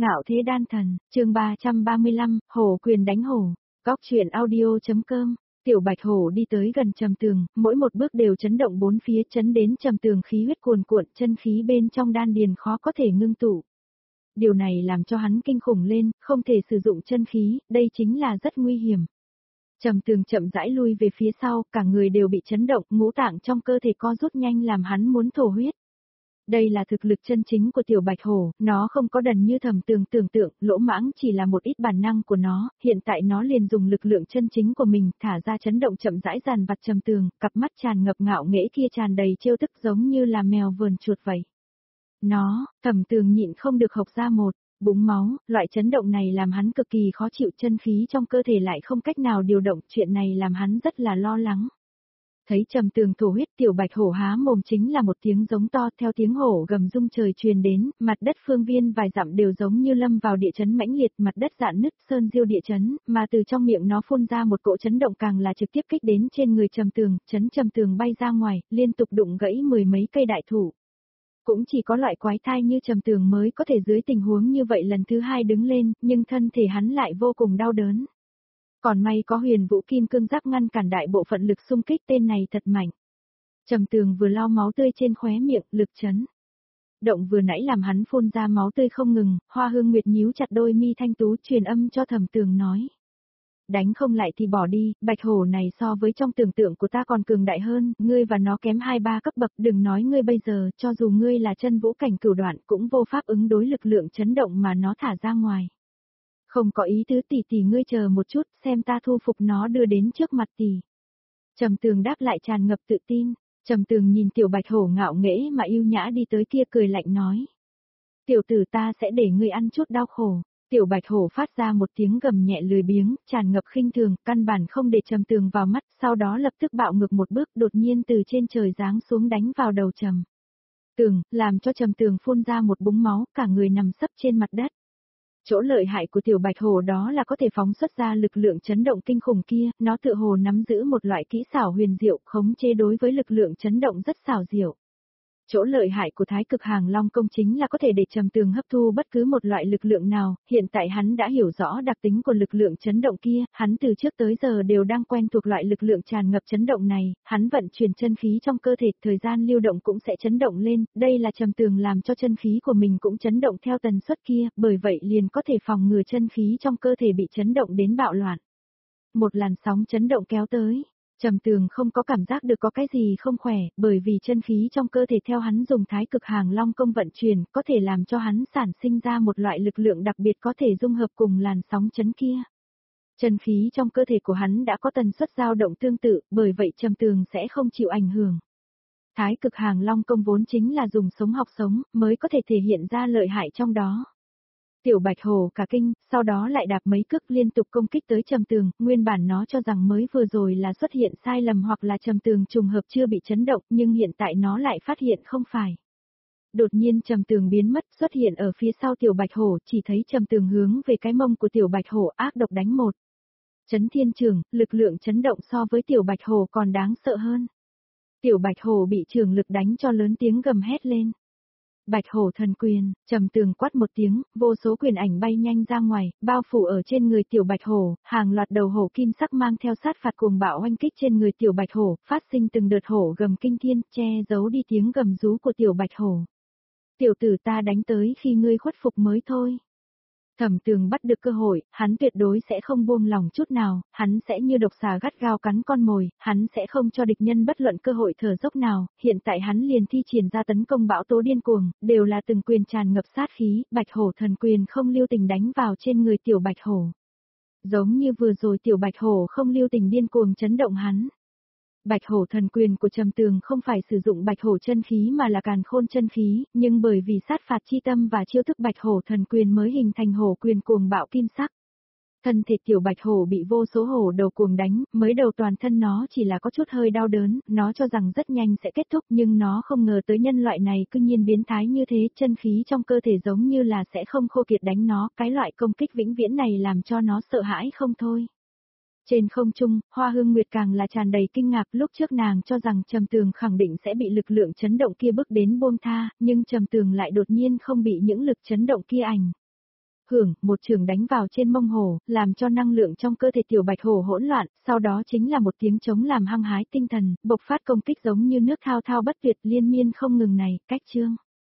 Ngạo thế đan thần, chương 335, hổ quyền đánh hổ. Góc truyện audio.com. Tiểu Bạch Hổ đi tới gần Trầm Tường, mỗi một bước đều chấn động bốn phía, chấn đến Trầm Tường khí huyết cuồn cuộn, chân khí bên trong đan điền khó có thể ngưng tụ. Điều này làm cho hắn kinh khủng lên, không thể sử dụng chân khí, đây chính là rất nguy hiểm. Trầm Tường chậm rãi lui về phía sau, cả người đều bị chấn động, ngũ tạng trong cơ thể co rút nhanh làm hắn muốn thổ huyết. Đây là thực lực chân chính của Tiểu Bạch Hổ, nó không có đần như Thẩm Tường tưởng tượng, lỗ mãng chỉ là một ít bản năng của nó, hiện tại nó liền dùng lực lượng chân chính của mình, thả ra chấn động chậm rãi dàn vặt Trầm Tường, cặp mắt tràn ngập ngạo nghễ kia tràn đầy trêu tức giống như là mèo vờn chuột vậy. Thẩm Tường nhịn không được hộc ra một búng máu, loại chấn động này làm hắn cực kỳ khó chịu, chân khí trong cơ thể lại không cách nào điều động, chuyện này làm hắn rất là lo lắng. Thấy Trầm Tường thổ huyết, Tiểu Bạch Hổ há mồm chính là một tiếng giống to, theo tiếng hổ gầm rung trời truyền đến, mặt đất phương viên vài dặm đều giống như lâm vào địa chấn mãnh liệt, mặt đất rạn nứt, sơn diêu địa chấn, mà từ trong miệng nó phun ra một cỗ chấn động càng là trực tiếp kích đến trên người Trầm Tường, chấn Trầm Tường bay ra ngoài, liên tục đụng gãy mười mấy cây đại thụ. Cũng chỉ có loại quái thai như Trầm Tường mới có thể dưới tình huống như vậy lần thứ hai đứng lên, nhưng thân thể hắn lại vô cùng đau đớn. Còn may có Huyền Vũ Kim Cương Giáp ngăn cản đại bộ phận lực xung kích, tên này thật mạnh. Trầm Tường vừa lau máu tươi trên khóe miệng, lực chấn động vừa nãy làm hắn phun ra máu tươi không ngừng, Hoa Hương Nguyệt nhíu chặt đôi mi thanh tú truyền âm cho Thẩm Tường nói. Đánh không lại thì bỏ đi, Bạch Hổ này so với trong tưởng tượng của ta còn cường đại hơn, ngươi và nó kém 2-3 cấp bậc, đừng nói ngươi bây giờ, cho dù ngươi là chân vũ cảnh cửu đoạn cũng vô pháp ứng đối lực lượng chấn động mà nó thả ra ngoài. Không có ý tứ, tỷ ngươi chờ một chút, xem ta thu phục nó đưa đến trước mặt tỷ. Trầm Tường đáp lại tràn ngập tự tin. Trầm Tường nhìn Tiểu Bạch Hổ ngạo nghễ mà yêu nhã đi tới kia, cười lạnh nói. Tiểu tử, ta sẽ để ngươi ăn chút đau khổ. Tiểu Bạch Hổ phát ra một tiếng gầm nhẹ lười biếng, tràn ngập khinh thường, căn bản không để Trầm Tường vào mắt, sau đó lập tức bạo ngược một bước, đột nhiên từ trên trời giáng xuống đánh vào đầu Trầm Tường, làm cho Trầm Tường phun ra một búng máu, cả người nằm sấp trên mặt đất. Chỗ lợi hại của Tiểu Bạch Hổ đó là có thể phóng xuất ra lực lượng chấn động kinh khủng kia, nó tựa hồ nắm giữ một loại kỹ xảo huyền diệu, khống chế đối với lực lượng chấn động rất xảo diệu. Chỗ lợi hại của Thái Cực Hàng Long công chính là có thể để Trầm Tường hấp thu bất cứ một loại lực lượng nào, hiện tại hắn đã hiểu rõ đặc tính của lực lượng chấn động kia, hắn từ trước tới giờ đều đang quen thuộc loại lực lượng tràn ngập chấn động này, hắn vận chuyển chân khí trong cơ thể, thời gian lưu động cũng sẽ chấn động lên, đây là Trầm Tường làm cho chân khí của mình cũng chấn động theo tần suất kia, bởi vậy liền có thể phòng ngừa chân khí trong cơ thể bị chấn động đến bạo loạn. Một làn sóng chấn động kéo tới. Trầm Tường không có cảm giác được có cái gì không khỏe, bởi vì chân khí trong cơ thể theo hắn dùng Thái Cực Hàng Long công vận chuyển, có thể làm cho hắn sản sinh ra một loại lực lượng đặc biệt có thể dung hợp cùng làn sóng chấn kia. Chân khí trong cơ thể của hắn đã có tần suất dao động tương tự, bởi vậy Trầm Tường sẽ không chịu ảnh hưởng. Thái Cực Hàng Long công vốn chính là dùng sống học sống, mới có thể thể hiện ra lợi hại trong đó. Tiểu Bạch Hổ cả kinh, sau đó lại đạp mấy cước liên tục công kích tới Trầm Tường, nguyên bản nó cho rằng mới vừa rồi là xuất hiện sai lầm hoặc là Trầm Tường trùng hợp chưa bị chấn động, nhưng hiện tại nó lại phát hiện không phải. Đột nhiên Trầm Tường biến mất, xuất hiện ở phía sau Tiểu Bạch Hổ, chỉ thấy Trầm Tường hướng về cái mông của Tiểu Bạch Hổ ác độc đánh một. Chấn thiên trường, lực lượng chấn động so với Tiểu Bạch Hổ còn đáng sợ hơn. Tiểu Bạch Hổ bị trường lực đánh cho lớn tiếng gầm hét lên. Bạch Hổ thần quyền, Trầm Tường quát một tiếng, vô số quyền ảnh bay nhanh ra ngoài, bao phủ ở trên người Tiểu Bạch Hổ, hàng loạt đầu hổ kim sắc mang theo sát phạt cuồng bạo oanh kích trên người Tiểu Bạch Hổ, phát sinh từng đợt hổ gầm kinh thiên, che giấu đi tiếng gầm rú của Tiểu Bạch Hổ. Tiểu tử, ta đánh tới khi ngươi khuất phục mới thôi. Thẩm Tường bắt được cơ hội, hắn tuyệt đối sẽ không buông lòng chút nào, hắn sẽ như độc xà gắt gao cắn con mồi, hắn sẽ không cho địch nhân bất luận cơ hội thở dốc nào, hiện tại hắn liền thi triển ra tấn công bão tố điên cuồng, đều là từng quyền tràn ngập sát khí, Bạch Hổ thần quyền không lưu tình đánh vào trên người Tiểu Bạch Hổ. Giống như vừa rồi Tiểu Bạch Hổ không lưu tình điên cuồng chấn động hắn. Bạch Hổ thần quyền của Trầm Tường không phải sử dụng Bạch Hổ chân khí mà là Càn Khôn chân khí, nhưng bởi vì sát phạt chi tâm và chiêu thức Bạch Hổ thần quyền mới hình thành hổ quyền cuồng bạo kim sắc. Thân thể Tiểu Bạch Hổ bị vô số hổ đầu cuồng đánh, mới đầu toàn thân nó chỉ là có chút hơi đau đớn, nó cho rằng rất nhanh sẽ kết thúc nhưng nó không ngờ tới nhân loại này cư nhiên biến thái như thế, chân khí trong cơ thể giống như là sẽ không khô kiệt đánh nó, cái loại công kích vĩnh viễn này làm cho nó sợ hãi không thôi. Trên không trung, Hoa Hương Nguyệt càng là tràn đầy kinh ngạc, lúc trước nàng cho rằng Trầm Tường khẳng định sẽ bị lực lượng chấn động kia bước đến buông tha, nhưng Trầm Tường lại đột nhiên không bị những lực chấn động kia ảnh hưởng, một chưởng đánh vào trên mông hổ, làm cho năng lượng trong cơ thể tiểu bạch hổ hỗn loạn, sau đó chính là một tiếng trống làm hăng hái tinh thần, bộc phát công kích giống như nước thao thao bất tuyệt liên miên không ngừng này, cách chương.